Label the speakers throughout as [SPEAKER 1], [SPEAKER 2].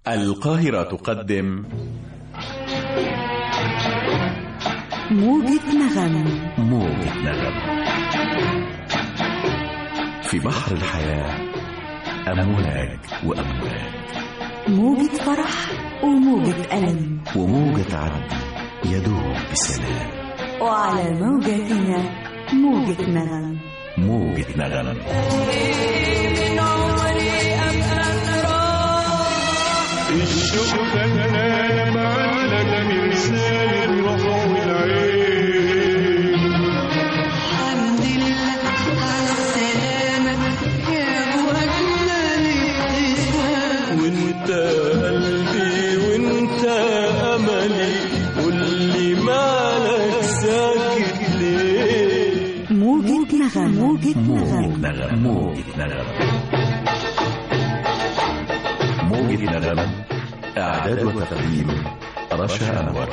[SPEAKER 1] القاهرة تقدم
[SPEAKER 2] موجة نغم.
[SPEAKER 1] موجة نغم في بحر الحياة، أمواج وأمواج،
[SPEAKER 2] موجة فرح وموجة ألم،
[SPEAKER 1] وموجة عدل يدوب بسلام.
[SPEAKER 2] وعلى موجتنا موجة نغم.
[SPEAKER 1] موجة نغم
[SPEAKER 3] الشوق خلانا معلق من لسان الروح والعين.
[SPEAKER 4] الحمد لله على السلامة يا أبو أجمل ابتسام.
[SPEAKER 3] وانت قلبي وانت أملي، قولي مالك ساكت ليه؟
[SPEAKER 2] موجة نغم. موجة نغم.
[SPEAKER 1] موجة نغم. موجة نغم، إعداد وتقديم رشا أنور.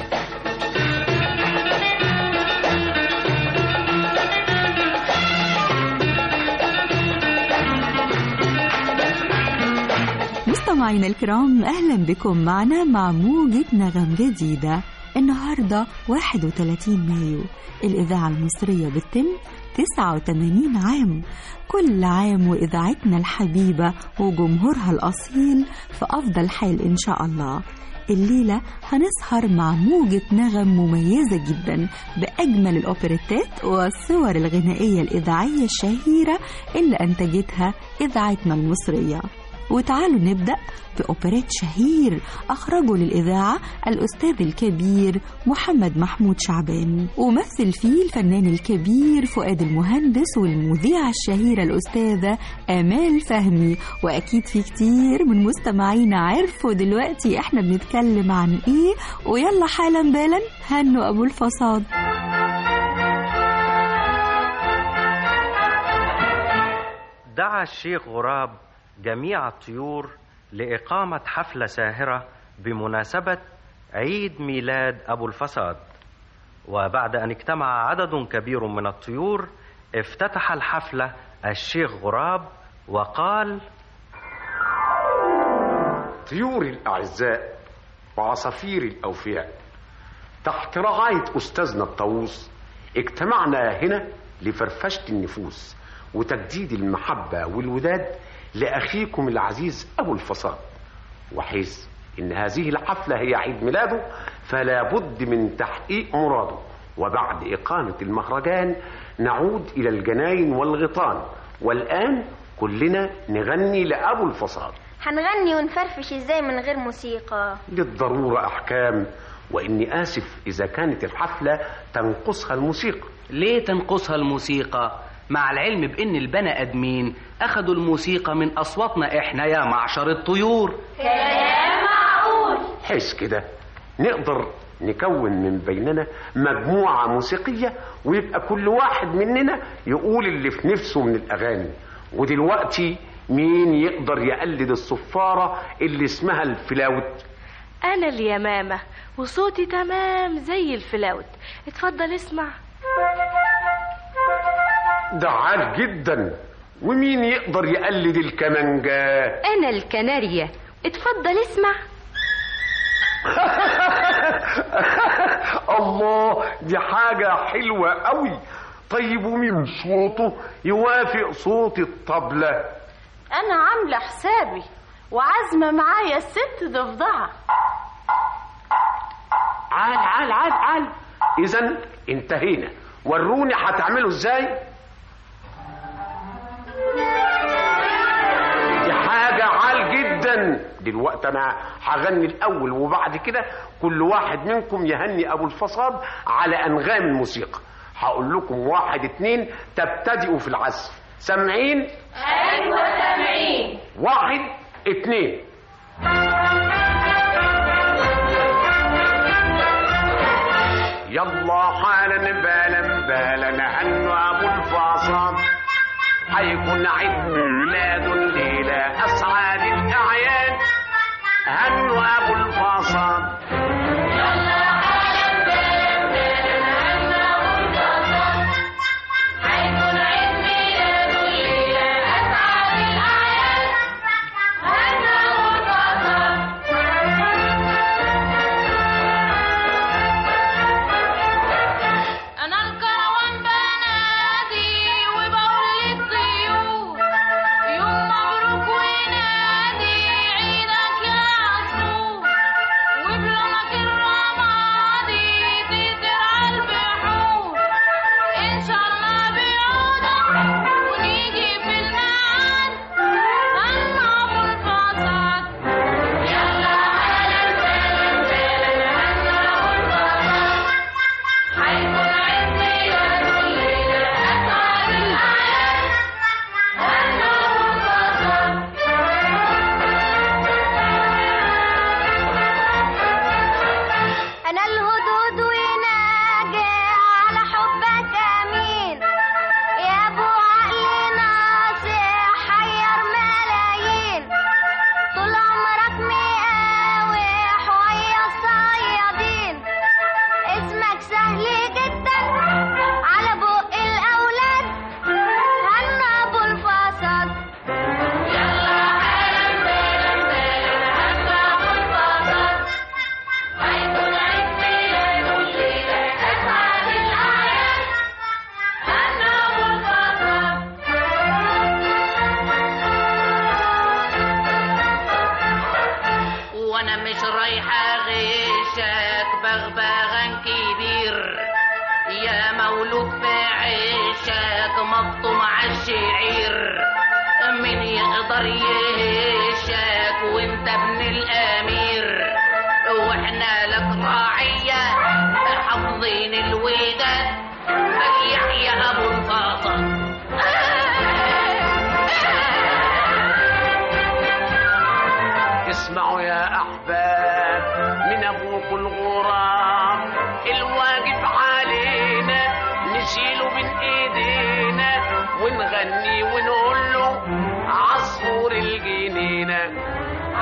[SPEAKER 2] مستمعينا الكرام، أهلا بكم معنا مع موجة نغم جديدة. النهاردة 31 مايو، الإذاعة المصرية بتتم 89 عام. كل عام وإذاعتنا الحبيبة وجمهورها الأصيل في أفضل حال إن شاء الله. الليلة هنسهر مع موجة نغم مميزة جدا بأجمل الأوبريتات والصور الغنائية الإذاعية الشهيرة اللي أنتجتها إذاعتنا المصرية. وتعالوا نبدأ بأوبريت شهير أخرجه للإذاعة الأستاذ الكبير محمد محمود شعبان، ومثل فيه الفنان الكبير فؤاد المهندس والمذيعة الشهيرة الأستاذة آمال فهمي. وأكيد في كتير من مستمعينا عرفوا دلوقتي إحنا بنتكلم عن إيه. ويلا حالا بالا هنوا أبو الفصاد.
[SPEAKER 5] دعا الشيخ غراب جميع الطيور لإقامة حفلة ساهرة بمناسبة عيد ميلاد أبو الفصاد. وبعد أن اجتمع عدد كبير من الطيور، افتتح الحفلة الشيخ غراب وقال:
[SPEAKER 6] طيوري الأعزاء وعصافيري الأوفياء، تحت رعاية أستاذنا الطاووس اجتمعنا هنا لفرفشة النفوس وتجديد المحبة والوداد لأخيكم العزيز أبو الفصاد. وحيث إن هذه الحفلة هي عيد ميلاده، فلا بد من تحقيق مراده. وبعد إقامة المهرجان نعود إلى الجناين والغيطان، والآن كلنا نغني لأبو الفصاد.
[SPEAKER 7] هنغني ونفرفش إزاي من غير موسيقى؟
[SPEAKER 6] للضرورة أحكام، وإني آسف إذا كانت الحفلة تنقصها الموسيقى.
[SPEAKER 8] ليه تنقصها الموسيقى؟ مع العلم بأن البني آدمين أخذوا الموسيقى من أصواتنا إحنا يا معشر الطيور.
[SPEAKER 7] كلام معقول.
[SPEAKER 6] حيث كده نقدر نكون من بيننا مجموعة موسيقية، ويبقى كل واحد مننا يقول اللي في نفسه من الأغاني. ودلوقتي مين يقدر يقلد الصفارة اللي اسمها الفلاوت؟
[SPEAKER 9] أنا اليمامة وصوتي تمام زي الفلاوت. اتفضل اسمع.
[SPEAKER 6] ده عال جدا. ومين يقدر يقلد الكمانجة؟
[SPEAKER 9] أنا الكنارية. اتفضل اسمع.
[SPEAKER 6] الله، دي حاجة حلوة قوي. طيب ومين صوته يوافق صوت الطبلة؟
[SPEAKER 9] أنا عاملة حسابي وعازمة معايا الست ضفدعة.
[SPEAKER 6] عال. إذن انتهينا. وروني هتعملوا ازاي. دي حاجة عال جدا. دلوقتي انا هغني الاول، وبعد كده كل واحد منكم يهني ابو الفصاد على انغام الموسيقى. هقول لكم 1 2 تبتدئوا في العزف. سامعين؟
[SPEAKER 7] أيوة سامعين.
[SPEAKER 6] 1 2. يلا حالا بالا هنوا ابو الفصاد، حيكون عيد ميلاد الليله اسعد الاعياد. هنوا ابو الفصاد.
[SPEAKER 7] يلا حالا بالا هنوا أبو الفصاد، هيكون عيد ميلاد الليلة أسعد الأعياد. هنوا أبو الفصاد.
[SPEAKER 8] وانا مش رايحة غشك بغبغان كبير يا مولود في عيشك مفطوم عالشعير من يقدر يهشك وانت ابن الامير واحنا لك راعية حافظين الوداد يحيى ابو الفاطمة.
[SPEAKER 6] اسمعوا يا احباب من ابوكم الغراب، الواجب علينا نشيله من ايدينا ونغني ونقول له عصفور الجنينه.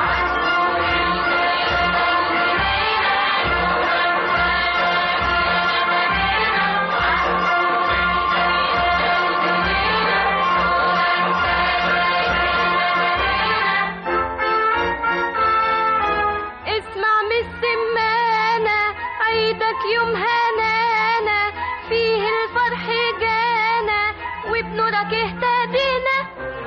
[SPEAKER 9] يوم هنانا فيه الفرح جانا وبنورك اهتدينا.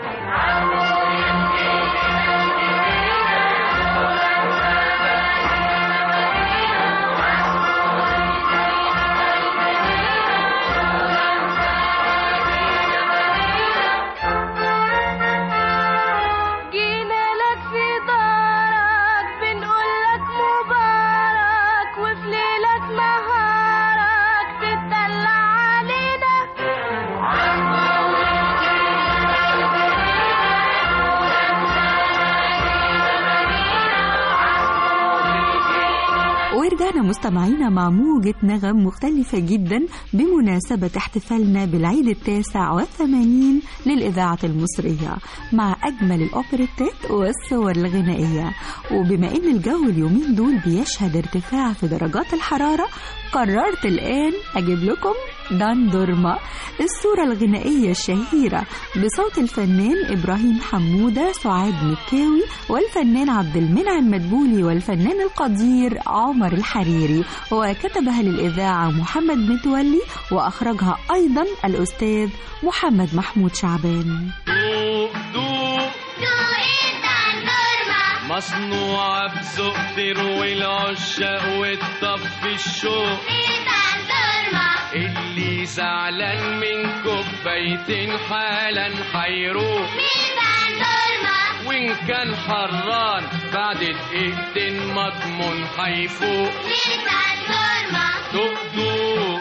[SPEAKER 9] جينا لك في دارك بنقول لك مبارك وفي ليلك نهارك تتدلع علينا.
[SPEAKER 2] ورجعنا مستمعينا مع موجة نغم مختلفة جدا بمناسبة احتفالنا بالعيد 89 للإذاعة المصرية مع أجمل الأوبريتات والصور الغنائية. وبما أن الجو اليومين دول بيشهد ارتفاع في درجات الحرارة قررت الآن أجيب لكم دندورما، الصورة الغنائية الشهيرة بصوت الفنان إبراهيم حمودة، سعاد مكاوي، والفنان عبد المنعم مدبولي، والفنان القدير عمر الحريري، وكتبها للإذاعة محمد متولي، وأخرجها أيضا الأستاذ محمد محمود شعبان.
[SPEAKER 3] مصنوعة بذوق تروي العشاق وتطفي الشوق، اللي زعلان من كوبايتين حالا حيروح، وإن كان حران بعد دقيقتين مضمون حيفوق. دوق دوق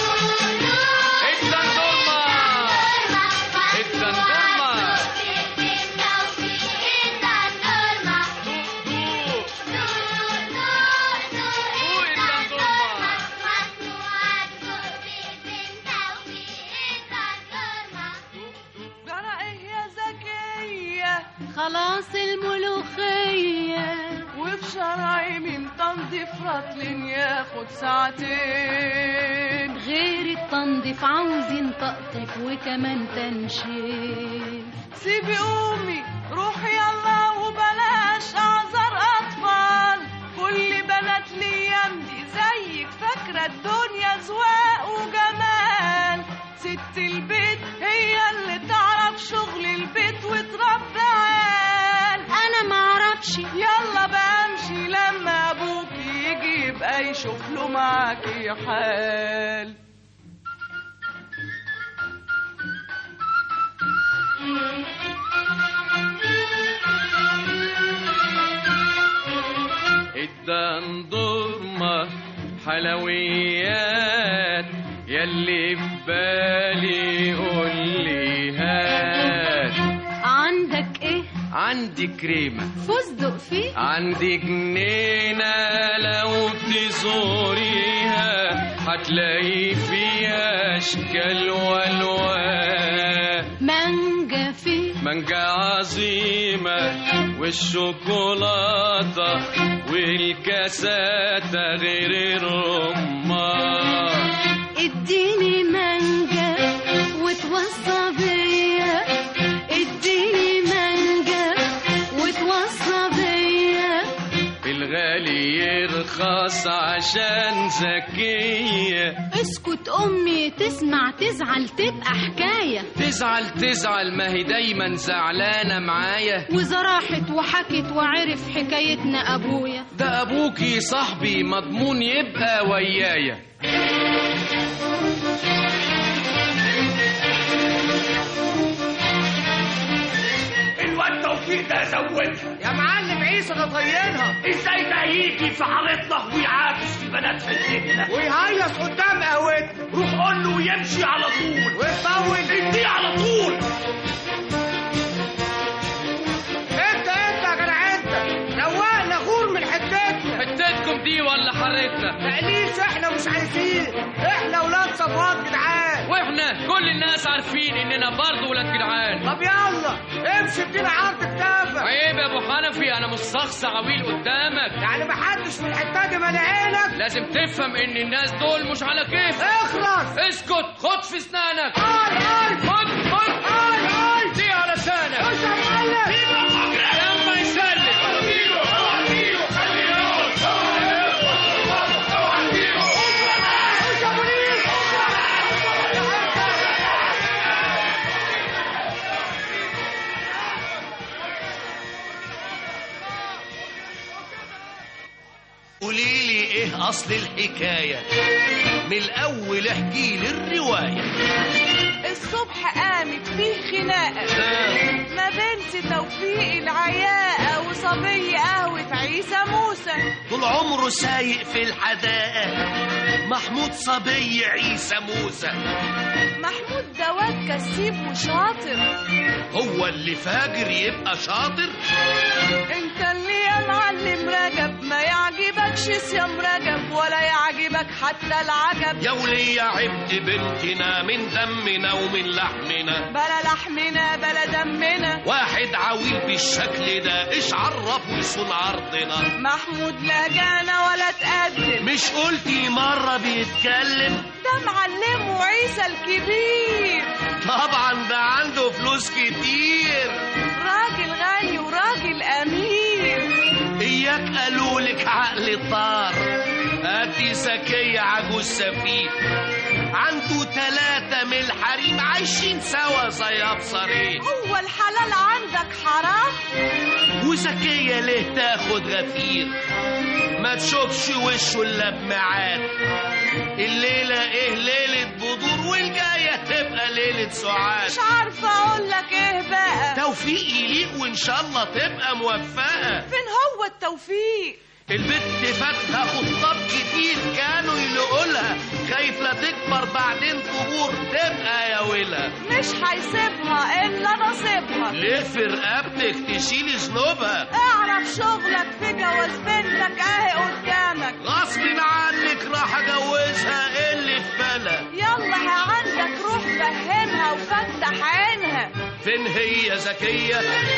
[SPEAKER 4] خلاص الملوخية وفي شرعي من تنظيف رطل ياخد ساعتين، غير التنظيف عاوزين تقطف وكمان تنشيف. سيبي قومي روحي يلا وبلاش اعذار اطفال، كل بنات ليام دي زيك فاكرة الدنيا زواق وجمال. ست البيت هي اللي تعرف شغل البيت وتربي عيال، انا معرفش. يلا بقى امشي لما ابوك يجي يبقى يشوف له معاكي حال.
[SPEAKER 3] الدندورما حلويات يلي في بالي قولي هات.
[SPEAKER 4] عندك ايه؟
[SPEAKER 3] عندي كريمة
[SPEAKER 4] فستق فيه،
[SPEAKER 3] عندي جنينة لو تزوريها هتلاقي فيها اشكال والوان.
[SPEAKER 4] مانجا فيه،
[SPEAKER 3] مانجا عظيمة والشوكولاتة والكاساتة غير الرمان.
[SPEAKER 4] اديني مانجا وتوصى بيا، اديني مانجا وتوصى بيا.
[SPEAKER 3] الغالي يرخص الخاص عشان ذكية.
[SPEAKER 4] اسكت أمي تسمع تزعل تبقى حكاية.
[SPEAKER 3] تزعل ما هي دايما زعلانة معايا.
[SPEAKER 4] وإذا راحت وحكت وعرف حكايتنا أبويا.
[SPEAKER 3] ده أبوكي صاحبي مضمون يبقى ويايا.
[SPEAKER 10] الواد توفيق ده زودها
[SPEAKER 11] يا معلم عيسى ده طينها.
[SPEAKER 10] ازاي ده يجي في حارتنا ويعاكس في بنات حلتنا
[SPEAKER 11] ويهيص قدام قهوتنا؟
[SPEAKER 10] روح قول له ويمشي على طول
[SPEAKER 11] ويطول
[SPEAKER 10] اديه على طول.
[SPEAKER 11] انت يا جدع انت روقنا غور من
[SPEAKER 3] حتتكم دي ولا حارتنا؟
[SPEAKER 11] تقليش احنا مش عايزين، احنا ولاد صفوات جدعان.
[SPEAKER 3] واحنا كل الناس عارفين اننا برضه ولاد جدعان.
[SPEAKER 11] طب يلا امشي ادينا عرض كتافك.
[SPEAKER 3] عيب يا ابو حنفي، انا مش شخص عويل قدامك.
[SPEAKER 11] يعني محدش في الحته دي مالي عينك.
[SPEAKER 3] لازم تفهم ان الناس دول مش على كيف.
[SPEAKER 11] اخلص
[SPEAKER 3] اسكت، خد في اسنانك.
[SPEAKER 11] خد
[SPEAKER 3] دي على لسانك.
[SPEAKER 11] خش يا معلم.
[SPEAKER 3] لما يسلم
[SPEAKER 10] قوليلي ايه اصل الحكاية من الاول، احكيلي الرواية.
[SPEAKER 12] الصبح قامت فيه خناقة ما بين توفيق العياقة وصبي قهوة عيسى موسى.
[SPEAKER 10] طول عمره سايق في الحدائق محمود صبي عيسى موسى.
[SPEAKER 12] محمود ده واد كسيب وشاطر.
[SPEAKER 10] هو اللي فاجر يبقى شاطر؟
[SPEAKER 12] انت اللي يا معلم رجب ما يعجبكش صيام رجب ولا يعجبك حتى العجب.
[SPEAKER 10] يا ولية عبد بنتنا من دمنا ومن لحمنا،
[SPEAKER 12] بلا لحمنا بلا دمنا.
[SPEAKER 10] واحد عويل بالشكل ده ايش عرفه يصون عرضنا؟
[SPEAKER 12] محمود لا جانا ولا تقدم.
[SPEAKER 10] مش قلتي مرة بيتكلم؟
[SPEAKER 12] ده معلمه عيسى الكبير.
[SPEAKER 10] طبعا ده عنده فلوس كتير،
[SPEAKER 12] راجل غني وراجل امير.
[SPEAKER 10] اياك قالولك عقل طار. ادي زكية عجوز سفيف عنده 3 من الحريم عايشين سوا زي ابصرين.
[SPEAKER 12] هو الحلال عندك حرام؟
[SPEAKER 10] وزكية ليه تاخد غفير؟ ما تشوفش وشه الا بميعاد. الليلة ايه ليلة بدور والجاية تبقى ليلة سعاد.
[SPEAKER 12] مش عارفة اقولك ايه بقى.
[SPEAKER 10] توفيق يليق وان شاء الله تبقى موفقة.
[SPEAKER 12] فين هو التوفيق؟
[SPEAKER 10] البت فاتها خطاب كتير كانوا يلقولها، خايف لا تكبر بعدين تبور تبقى يا ويلها.
[SPEAKER 12] مش هيسيبها الا نصيبها.
[SPEAKER 10] ليه في رقبتك تشيلي ذنوبها؟
[SPEAKER 12] اعرف شغلك في جواز بنتك اهي قدامك.
[SPEAKER 10] غصب عنك راح اجوزها اللي في بالها.
[SPEAKER 12] يلا عندك روح فهمها وفتح عينها.
[SPEAKER 10] فين هي زكية؟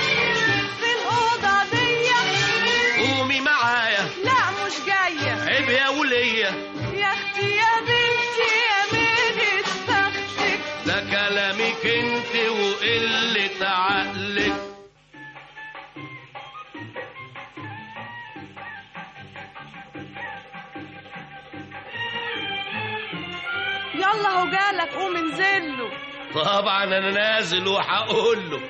[SPEAKER 12] في الأوضة دي.
[SPEAKER 10] قومي معايا.
[SPEAKER 12] لا مش جاية.
[SPEAKER 10] عيب يا ولية.
[SPEAKER 12] يا اختي يا بنتي يا ميلة بختك.
[SPEAKER 10] ده كلامك انت وقلة عقلك.
[SPEAKER 12] يلا هو جالك قوم انزله.
[SPEAKER 10] طبعا انا نازل وهقول له.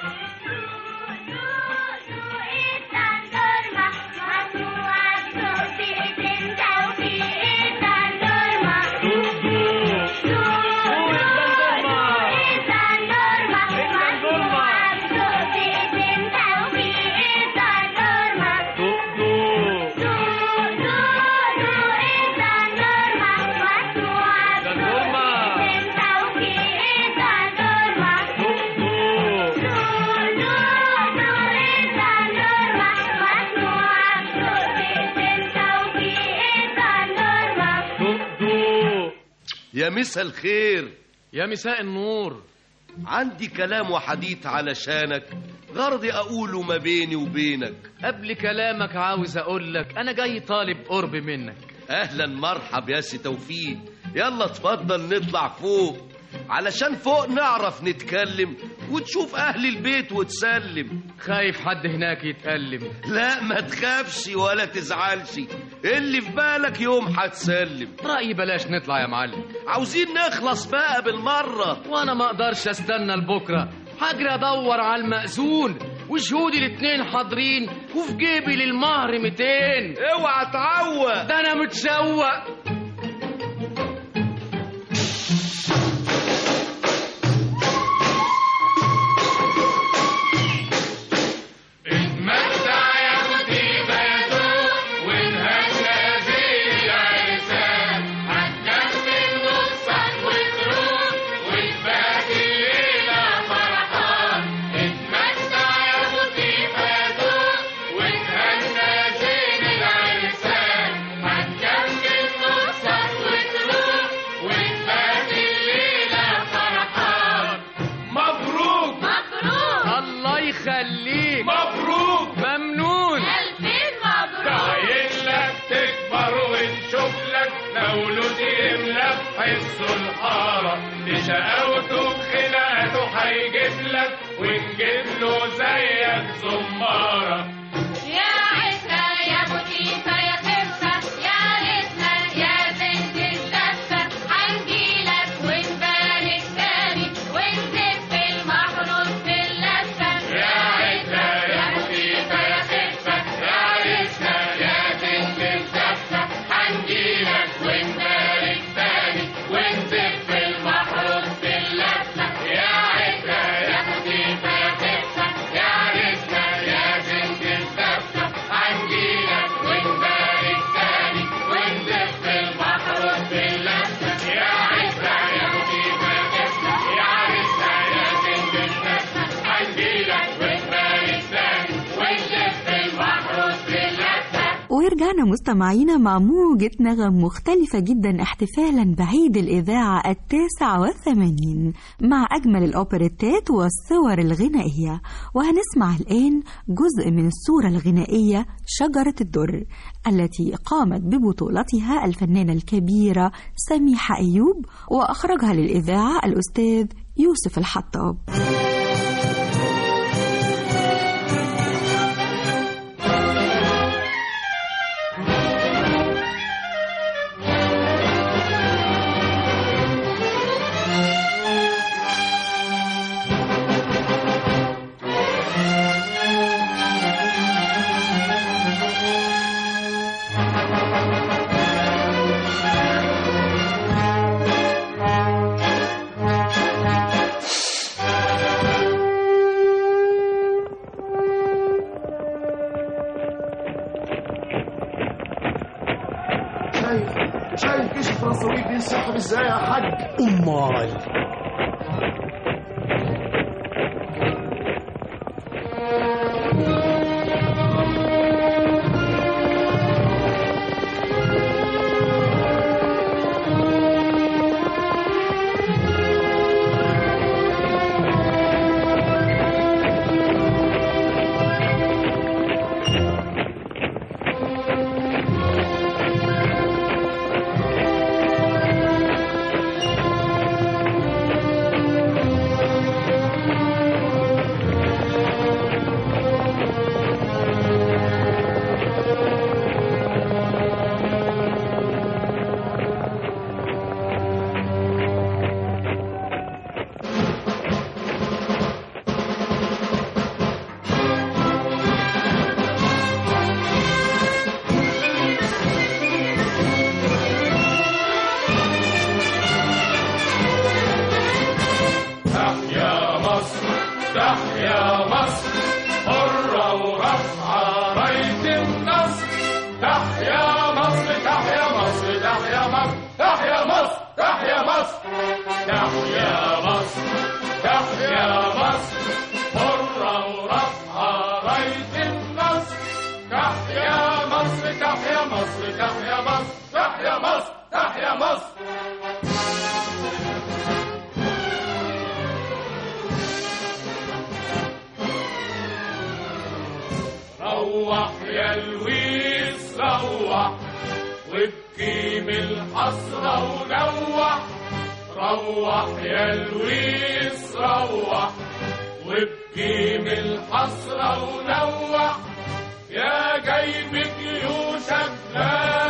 [SPEAKER 10] يا مساء الخير.
[SPEAKER 3] يا مساء النور.
[SPEAKER 10] عندي كلام وحديث علشانك، غرضي أقوله ما بيني وبينك.
[SPEAKER 3] قبل كلامك عاوز أقولك أنا جاي طالب قرب منك.
[SPEAKER 10] أهلا مرحب يا سي توفيق. يلا اتفضل نطلع فوق علشان فوق نعرف نتكلم وتشوف أهل البيت وتسلم.
[SPEAKER 3] خايف حد هناك يتألم.
[SPEAKER 10] لا ما تخافش ولا تزعلش، اللي في بالك يوم هتسلم.
[SPEAKER 3] رأيي بلاش نطلع يا معلم،
[SPEAKER 10] عاوزين نخلص بقى بالمرة.
[SPEAKER 3] وانا ما اقدرش استنى لبكره، هجري ادور على المأذون وشهودي الاتنين حاضرين وفي جيبي للمهر 200.
[SPEAKER 10] اوعى تعوق،
[SPEAKER 3] ده انا متشوق.
[SPEAKER 7] شقاوته بخناقته هيجيب لك ونجيب له زيك زمارة.
[SPEAKER 13] يا عترة يا بوتيفة يا خفة يا ريتنا يا بنت الزفة هنجيلك ونبارك تاني ونزف المحروس باللفة.
[SPEAKER 7] يا عترة يا بوتيفة يا خفة يا ريتنا يا بنت الزفة هنجيلك ونبارك تاني ونزف المحروس باللفة. يا عترة يا بوتيفة يا خفة يا ريتنا يا بنت الزفة هنجيلك ونبارك تاني ونزف المحروس باللفة. يا عترة يا بوتيفة يا خفة يا ريتنا يا بنت الزفة هنجيلك ونبارك تاني ونزف المحروس باللفة.
[SPEAKER 2] ورجعنا مستمعينا مع موجة نغم مختلفة جدا احتفالا بعيد الإذاعة 89 مع أجمل الأوبريتات والصور الغنائية. وهنسمع الآن جزء من الصورة الغنائية شجرة الدر التي قامت ببطولتها الفنانة الكبيرة سميحة أيوب، وأخرجها للإذاعة الأستاذ يوسف الحطاب.
[SPEAKER 14] شايف كيش الفرنساوي بينسحب ازاي يا حاج؟
[SPEAKER 15] امال
[SPEAKER 7] تحيا مصر حرة ورفعة راية النصر. تحيا مصر تحيا مصر تحيا مصر تحيا مصر تحيا مصر تحيا مصر تحيا مصر حرة ورفعة راية النصر. تحيا مصر تحيا مصر تحيا مصر تحيا مصر تحيا مصر. روح يا لويس روح وابكي من الحسرة ونوح. روح يا لويس روح وابكي من الحسرة ونوح. يا جاي بجيوشك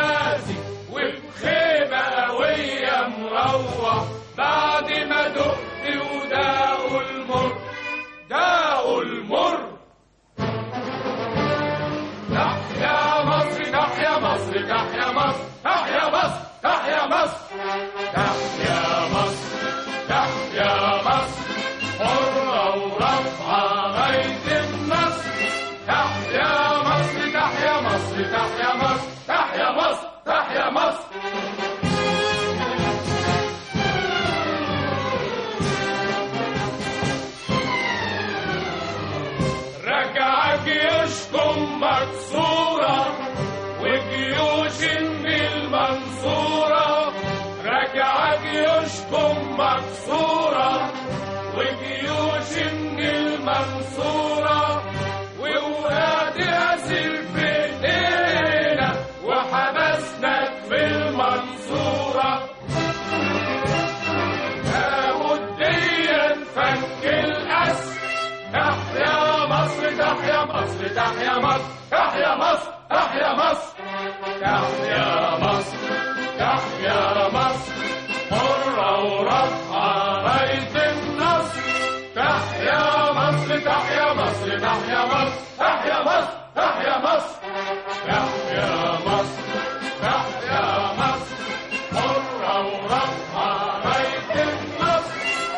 [SPEAKER 7] تحيا مصر تحيا مصر تحيا مصر حرة ورفعة راية النصر تحيا مصر تحيا مصر تحيا مصر تحيا مصر تحيا مصر رجع جيوشكم مكسورة وجيوش النيل منصورة رجع جيوشكم مكسورة وجيوش النيل منصورة وولاد ياسر في ايدينا وحبسناك في المنصورة وديا نفك الأسر تحيا مصر تحيا مصر تحيا مصر تحيا مصر تحيا مصر تحيا مصر تحيا مصر حرة ورفعة راية النصر تحيا مصر تحيا مصر تحيا مصر تحيا مصر تحيا مصر تحيا مصر تحيا مصر حرة ورفعة راية النصر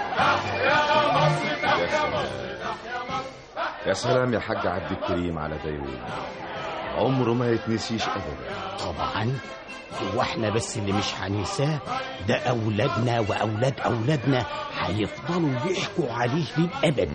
[SPEAKER 7] تحيا مصر تحيا مصر تحيا مصر.
[SPEAKER 15] يا سلام يا حاج عبد الكريم على ديوان، عمره ما يتنسيش ابدا.
[SPEAKER 16] طبعا واحنا بس اللي مش هننساه، ده اولادنا واولاد اولادنا هيفضلوا يحكوا عليه للابد.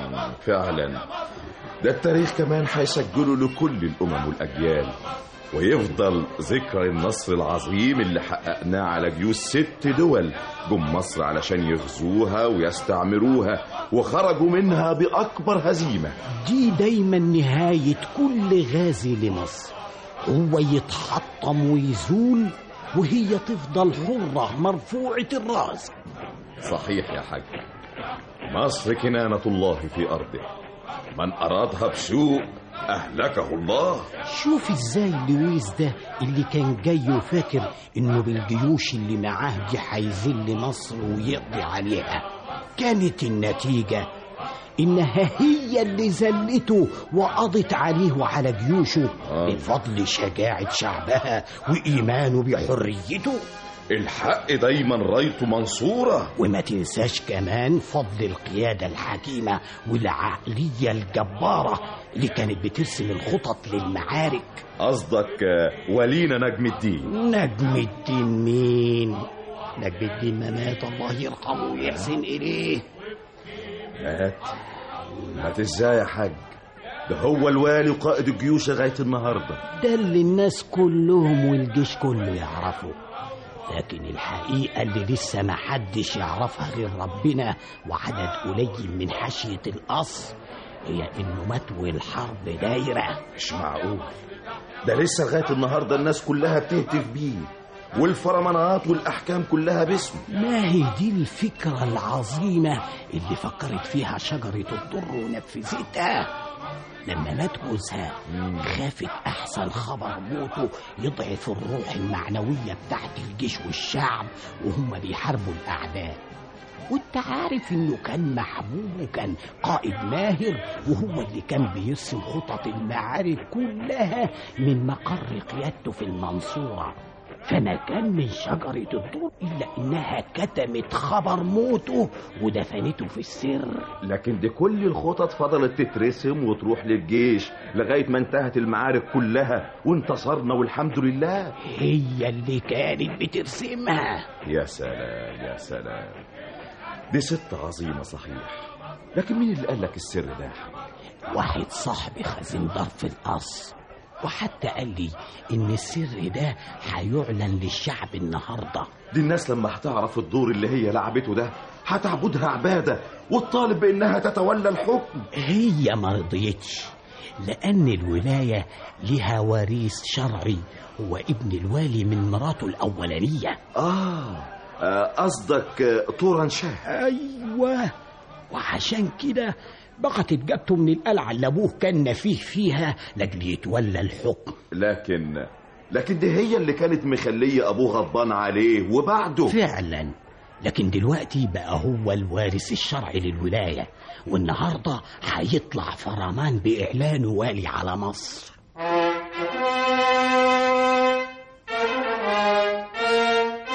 [SPEAKER 15] فعلا ده التاريخ كمان هيسجله لكل الامم والاجيال، ويفضل ذكرى النصر العظيم اللي حققناه على جيوش 6 دول جم مصر علشان يغزوها ويستعمروها وخرجوا منها بأكبر هزيمة.
[SPEAKER 16] دي دايما نهاية كل غازي لمصر، هو يتحطم ويزول وهي تفضل حرة مرفوعة الرأس.
[SPEAKER 15] صحيح يا حاج، مصر كنانة الله في أرضه، من أرادها بسوء أهلكه الله.
[SPEAKER 16] شوف ازاي لويس ده اللي كان جاي وفاكر انه بالجيوش اللي معاه دي هيذل مصر ويقضي عليها، كانت النتيجة انها هي اللي ذلته وقضت عليه وعلى جيوشه بفضل شجاعة شعبها وإيمانه بحريته.
[SPEAKER 15] الحق دايما رايته منصورة.
[SPEAKER 16] وما تنساش كمان فضل القيادة الحكيمة والعقلية الجبارة اللي كانت بترسم الخطط للمعارك.
[SPEAKER 15] قصدك ولينا نجم الدين.
[SPEAKER 16] نجم الدين مين؟ نجم الدين ما مات، الله يرحمه ويحسن إليه.
[SPEAKER 15] مات ازاي يا حاج؟ ده هو الوالي وقائد الجيوش لغاية النهاردة.
[SPEAKER 16] ده اللي الناس كلهم والجيش كله يعرفوا، لكن الحقيقة اللي لسه ما حدش يعرفها غير ربنا وعدد قليل من حاشية القصر هي انه مات والحرب دايرة.
[SPEAKER 15] مش معقول، ده لسه لغاية النهاردة الناس كلها بتهتف بيه والفرمانات والأحكام كلها باسمه.
[SPEAKER 16] ما هي دي الفكرة العظيمة اللي فكرت فيها شجرة الضر ونفذتها. لما مات جوزها خافت أحسن خبر موته يضعف الروح المعنوية بتاعت الجيش والشعب وهم بيحاربوا الأعداء. وانت عارف انه كان محبوب وكان قائد ماهر، وهو اللي كان بيرسم خطط المعارك كلها من مقر قيادته في المنصورة. فما كان من شجرة الضر إلا إنها كتمت خبر موته ودفنته في السر.
[SPEAKER 15] لكن دي كل الخطط فضلت تترسم وتروح للجيش لغاية ما انتهت المعارك كلها وانتصرنا والحمد لله.
[SPEAKER 16] هي اللي كانت بترسمها.
[SPEAKER 15] يا سلام يا سلام، دي ست عظيمة صحيح. لكن مين اللي قال لك السر ده؟
[SPEAKER 16] واحد صاحبي خزين دار في القصر، وحتى قال لي ان السر ده هيعلن للشعب النهارده.
[SPEAKER 15] دي الناس لما هتعرف الدور اللي هي لعبته ده هتعبدها عبادة وتطالب بانها تتولى الحكم.
[SPEAKER 16] هي ما رضيتش، لان الولاية لها وريث شرعي هو ابن الوالي من مراته الاولانية.
[SPEAKER 15] قصدك طوران شاه.
[SPEAKER 16] ايوه، وعشان كده بقت جابته من القلعة اللي ابوه كان نفيه فيها لاجل يتولى الحكم.
[SPEAKER 15] لكن دي هي اللي كانت مخليه ابوه غضبان عليه وبعده.
[SPEAKER 16] فعلا، لكن دلوقتي بقى هو الوارث الشرعي للولاية، والنهارده هيطلع فرمان باعلانه والي على مصر.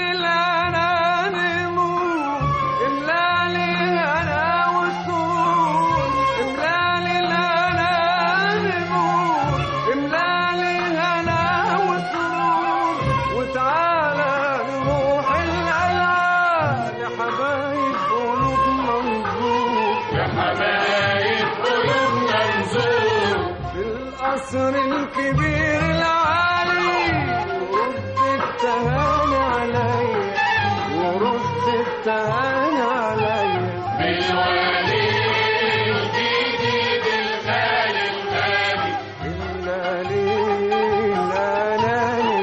[SPEAKER 12] املالي الهنا نموت، املالي الهنا وسرور، املالي الهنا نموت، املالي الهنا وسرور، وتعالى نروح القلعة يا حبايب قلوبنا نزور،
[SPEAKER 7] يا حبايب قلوبنا نزور
[SPEAKER 12] في القصر الكبير العالي، ورد التهاني عليا، ورد التهاني عليا،
[SPEAKER 7] بالوالي الجديد الغالي الغالي،
[SPEAKER 12] املالي الاناني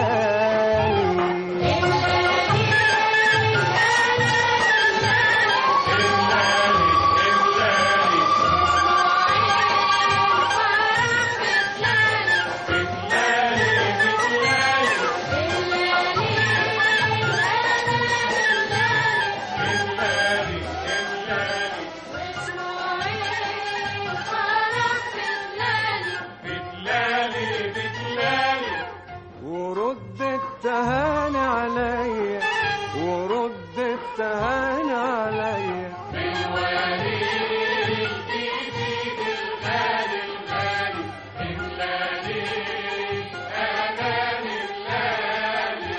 [SPEAKER 12] ورد التهاني عليا، ورد التهاني عليا،
[SPEAKER 7] بالوالي الجديد الغالي الغالي، املالي الاناني الغالي.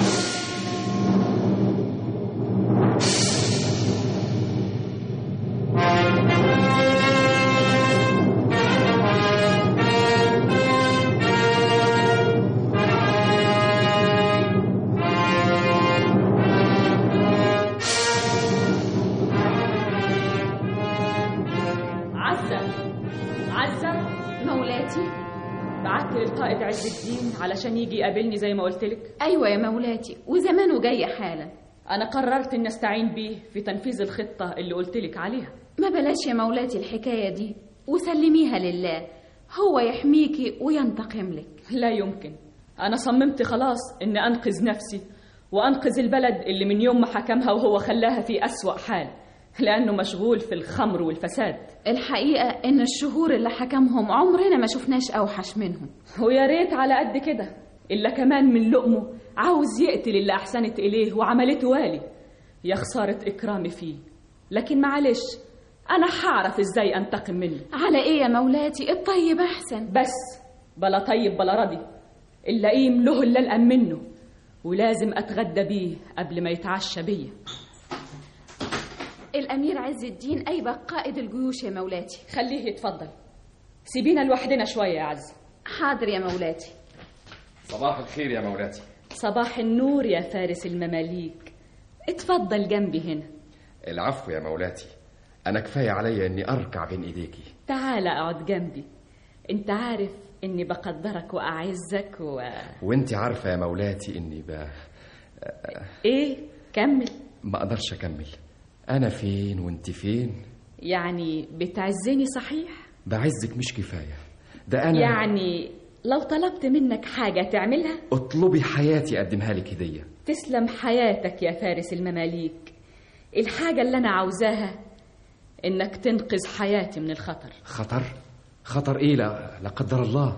[SPEAKER 17] عزة
[SPEAKER 18] مولاتي.
[SPEAKER 17] بعت للقائد عز الدين علشان يجي يقابلني زي ما قلت لك.
[SPEAKER 18] ايوه يا مولاتي، وزمانه جاي حالا.
[SPEAKER 17] انا قررت ان استعين بيه في تنفيذ الخطة اللي قلت لك عليها.
[SPEAKER 18] ما بلاش يا مولاتي الحكاية دي، وسلميها لله، هو يحميكي وينتقم لك.
[SPEAKER 17] لا يمكن، انا صممت خلاص ان انقذ نفسي وانقذ البلد اللي من يوم ما حكمها وهو خلاها في أسوأ حال، لأنه مشغول في الخمر والفساد.
[SPEAKER 18] الحقيقة إن الشهور اللي حكمهم عمرنا ما شفناش أوحش منهم.
[SPEAKER 17] ويا ريت على قد كده، إلا كمان من لقمه عاوز يقتل اللي أحسنت إليه وعملته والي. يا خسارة إكرامي فيه، لكن معلش أنا هعرف إزاي أنتقم منه.
[SPEAKER 18] على إيه يا مولاتي؟ الطيب أحسن.
[SPEAKER 17] بس بلا طيب بلا رضي، اللئيم له اللي ألقم منه، ولازم أتغدى بيه قبل ما يتعشى بيه.
[SPEAKER 18] الأمير عز الدين أيبق قائد الجيوش يا مولاتي.
[SPEAKER 17] خليه يتفضل، سيبينا لوحدنا شوية يا عز.
[SPEAKER 18] حاضر يا مولاتي.
[SPEAKER 19] صباح الخير يا مولاتي.
[SPEAKER 17] صباح النور يا فارس المماليك، اتفضل جنبي هنا.
[SPEAKER 19] العفو يا مولاتي، أنا كفاية عليا إني أركع بين إيديكي.
[SPEAKER 17] تعال أقعد جنبي، أنت عارف إني بقدرك وأعزك
[SPEAKER 19] وأنت عارفة يا مولاتي إني
[SPEAKER 17] إيه؟ كمل.
[SPEAKER 19] ما أقدرش أكمل، أنا فين وأنت فين؟
[SPEAKER 17] يعني بتعزني صحيح؟
[SPEAKER 19] بعزك مش كفاية، ده أنا
[SPEAKER 17] يعني لو طلبت منك حاجة تعملها؟
[SPEAKER 19] اطلبي حياتي أقدمها لك هدية.
[SPEAKER 17] تسلم حياتك يا فارس المماليك. الحاجة اللي أنا عاوزاها إنك تنقذ حياتي من الخطر.
[SPEAKER 19] خطر؟ خطر إيه؟ لا قدر الله.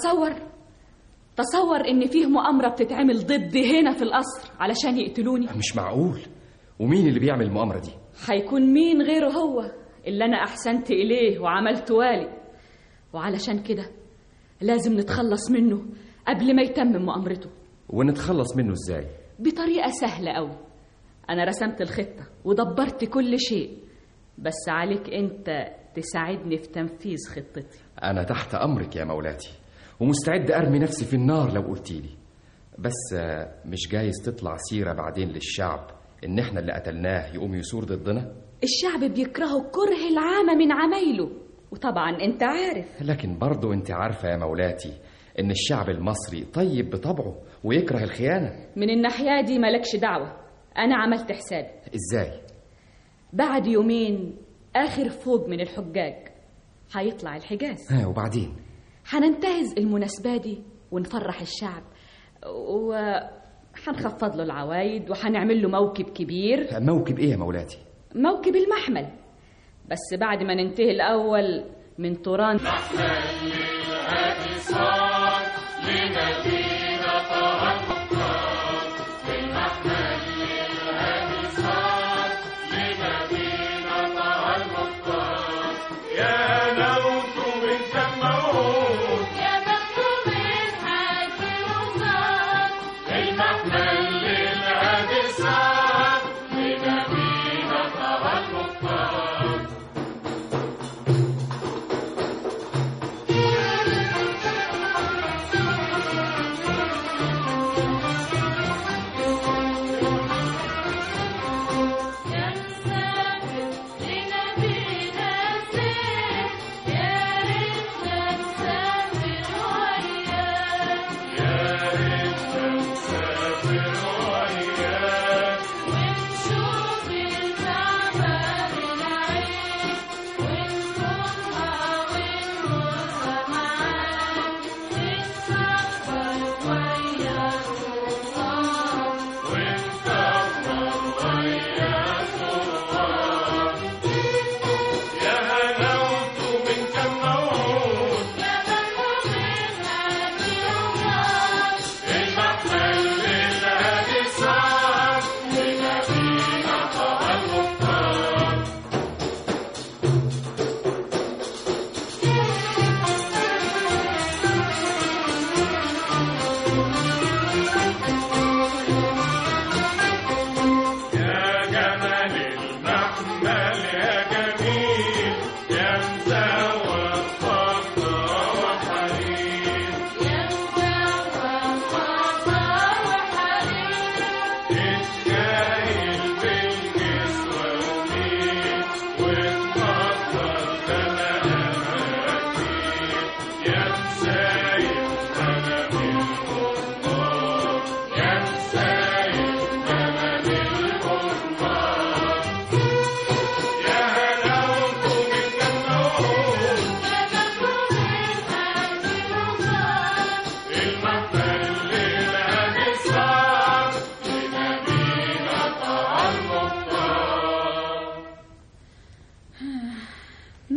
[SPEAKER 17] تصور إن فيه مؤامرة بتتعمل ضدي هنا في القصر علشان يقتلوني.
[SPEAKER 19] مش معقول. ومين اللي بيعمل المؤامرة دي؟
[SPEAKER 17] هيكون مين غيره هو اللي أنا أحسنت إليه وعملت والي، وعلشان كده لازم نتخلص منه قبل ما يتمم مؤامرته.
[SPEAKER 19] ونتخلص منه إزاي؟
[SPEAKER 17] بطريقة سهلة أوي. أنا رسمت الخطة ودبرت كل شيء، بس عليك أنت تساعدني في تنفيذ خطتي.
[SPEAKER 19] أنا تحت أمرك يا مولاتي، ومستعد أرمي نفسي في النار لو قلتيلي. بس مش جايز تطلع سيرة بعدين للشعب إن إحنا اللي قتلناه يقوم يثور ضدنا؟
[SPEAKER 17] الشعب بيكرهه كره العامة من عمايله، وطبعا أنت عارف.
[SPEAKER 19] لكن برضو أنت عارفة يا مولاتي إن الشعب المصري طيب بطبعه ويكره الخيانة.
[SPEAKER 17] من الناحية دي مالكش دعوة، أنا عملت حسابي.
[SPEAKER 19] إزاي؟
[SPEAKER 17] بعد يومين آخر فوج من الحجاج هيطلع الحجاز.
[SPEAKER 19] وبعدين
[SPEAKER 17] هننتهز المناسبة دي ونفرح الشعب، وهنخفض له العوايد وهنعمل له موكب كبير.
[SPEAKER 19] موكب إيه يا مولاتي؟
[SPEAKER 17] موكب المحمل، بس بعد ما ننتهي الأول من طوران
[SPEAKER 7] محمل للهادي صار لمدينة طهران، المحمل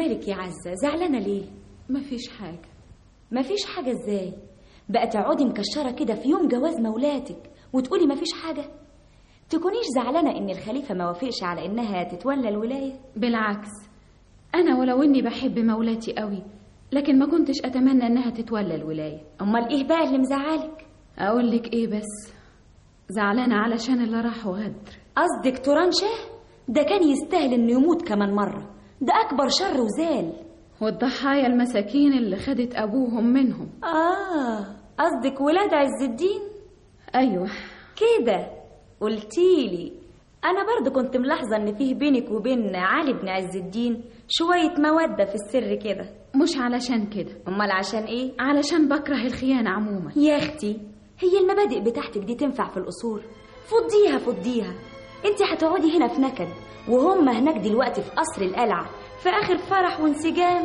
[SPEAKER 20] مالك يا عزة؟ زعلانة ليه؟
[SPEAKER 18] مفيش حاجة.
[SPEAKER 20] مفيش حاجة ازاي؟ بقى تقعدي مكشرة كده في يوم جواز مولاتك وتقولي مفيش حاجة؟ تكونيش زعلانة ان الخليفة ما وافقش على انها تتولى الولاية؟
[SPEAKER 18] بالعكس، انا ولو اني بحب مولاتي قوي لكن ما كنتش اتمنى انها تتولى الولاية.
[SPEAKER 20] امال ايه بقى اللي مزعلك؟
[SPEAKER 18] اقول لك ايه، بس زعلانة علشان اللي راح غدر.
[SPEAKER 20] قصدك توران شاه؟ ده كان يستاهل انه يموت كمان مرة، ده اكبر شر وزال.
[SPEAKER 18] والضحايا المساكين اللي خدت ابوهم منهم.
[SPEAKER 20] قصدك ولاد عز الدين؟
[SPEAKER 18] ايوه
[SPEAKER 20] كده قلتيلي. انا برضو كنت ملاحظة ان فيه بينك وبين علي بن عز الدين شوية مودة في السر كده.
[SPEAKER 18] مش علشان كده.
[SPEAKER 20] امال عشان ايه؟
[SPEAKER 18] علشان بكره الخيانة عموما.
[SPEAKER 20] يا اختي، هي المبادئ بتاعتك دي تنفع في الاصول؟ فضيها. انت هتقعدي هنا في نكد وهم هناك دلوقتي في قصر القلعة في اخر فرح وانسجام.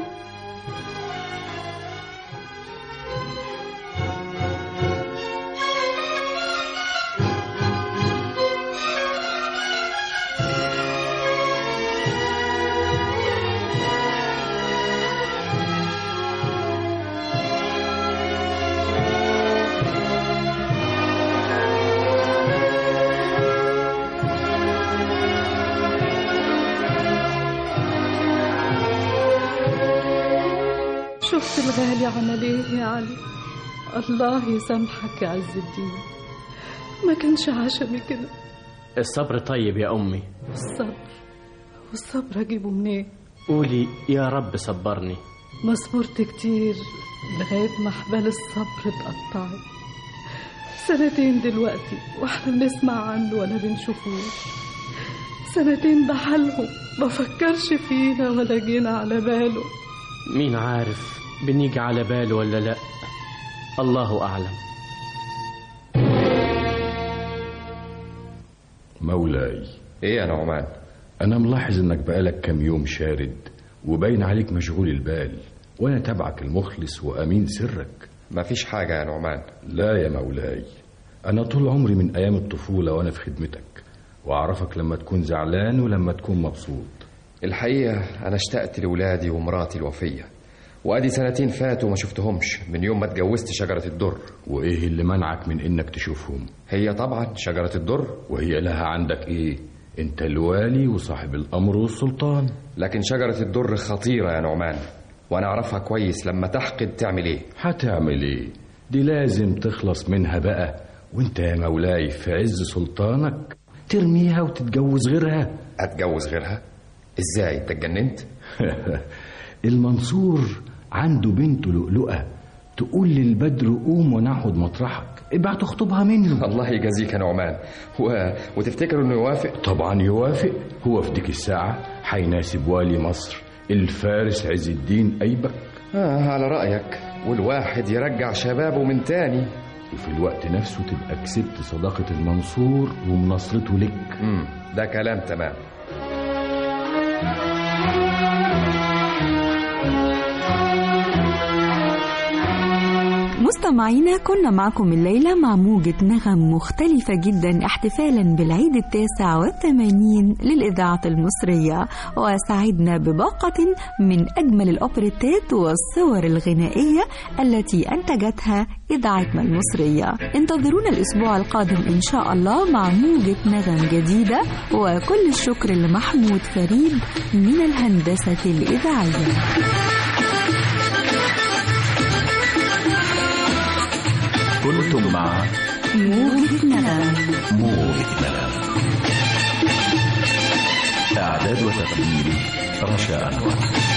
[SPEAKER 17] شفت الغالي عمل ايه يا علي؟ الله يسامحك يا عز الدين، ما كانش عشمي كده.
[SPEAKER 21] الصبر طيب يا أمي.
[SPEAKER 17] والصبر أجيبه منين؟
[SPEAKER 21] قولي يا رب صبرني.
[SPEAKER 17] ما صبرت كتير لغاية ما حبال الصبر اتقطعت. 2 سنين دلوقتي واحنا بنسمع عنه ولا بنشوفوش. 2 سنين بحالهم ما فكرش فينا ولا جينا على باله.
[SPEAKER 21] مين عارف بنيجي على باله ولا لا، الله أعلم.
[SPEAKER 22] مولاي.
[SPEAKER 19] ايه يا نعمان؟
[SPEAKER 22] انا ملاحظ انك بقالك كام يوم شارد وباين عليك مشغول البال، وانا تبعك المخلص وامين سرك.
[SPEAKER 19] مفيش حاجة يا نعمان.
[SPEAKER 22] لا يا مولاي، انا طول عمري من ايام الطفولة وانا في خدمتك، واعرفك لما تكون زعلان ولما تكون مبسوط.
[SPEAKER 19] الحقيقة انا اشتقت لولادي ومراتي الوفية، وادي 2 فاتوا ما شفتهمش من يوم ما اتجوزت شجرة الدر.
[SPEAKER 22] وايه اللي منعك من انك تشوفهم؟
[SPEAKER 19] هي طبعا شجرة الدر.
[SPEAKER 22] وهي لها عندك ايه؟ انت الوالي وصاحب الامر والسلطان.
[SPEAKER 19] لكن شجرة الدر خطيرة يا نعمان، وانا اعرفها كويس. لما تحقد تعمل ايه؟
[SPEAKER 22] هتعمل ايه؟ دي لازم تخلص منها بقى، وانت يا مولاي في عز سلطانك ترميها وتتجوز غيرها.
[SPEAKER 19] اتجوز غيرها؟ ازاي؟ انت اتجننت؟
[SPEAKER 22] المنصور عنده بنته لؤلؤة تقول للبدر قوم ونعهد مطرحك، ابعت تخطبها منه.
[SPEAKER 19] الله يجازيك يا نعمان. وتفتكر انه يوافق؟
[SPEAKER 22] طبعا يوافق، هو في ديك الساعة هيناسب والي مصر الفارس عز الدين أيبك.
[SPEAKER 19] على رأيك، والواحد يرجع شبابه من تاني،
[SPEAKER 22] وفي الوقت نفسه تبقى كسبت صداقة المنصور ومناصرته لك.
[SPEAKER 19] ده كلام تمام.
[SPEAKER 2] مستمعينا، كنا معكم الليلة مع موجة نغم مختلفة جدا احتفالا بالعيد 89 للإذاعة المصرية، وسعدنا بباقة من أجمل الأوبريتات والصور الغنائية التي أنتجتها إذاعتنا المصرية. انتظرونا الأسبوع القادم إن شاء الله مع موجة نغم جديدة، وكل الشكر لمحمود فريد من الهندسة الإذاعية.
[SPEAKER 1] كنتم مع
[SPEAKER 2] موجة نغم.
[SPEAKER 1] إعداد وتقديم رشا أنور.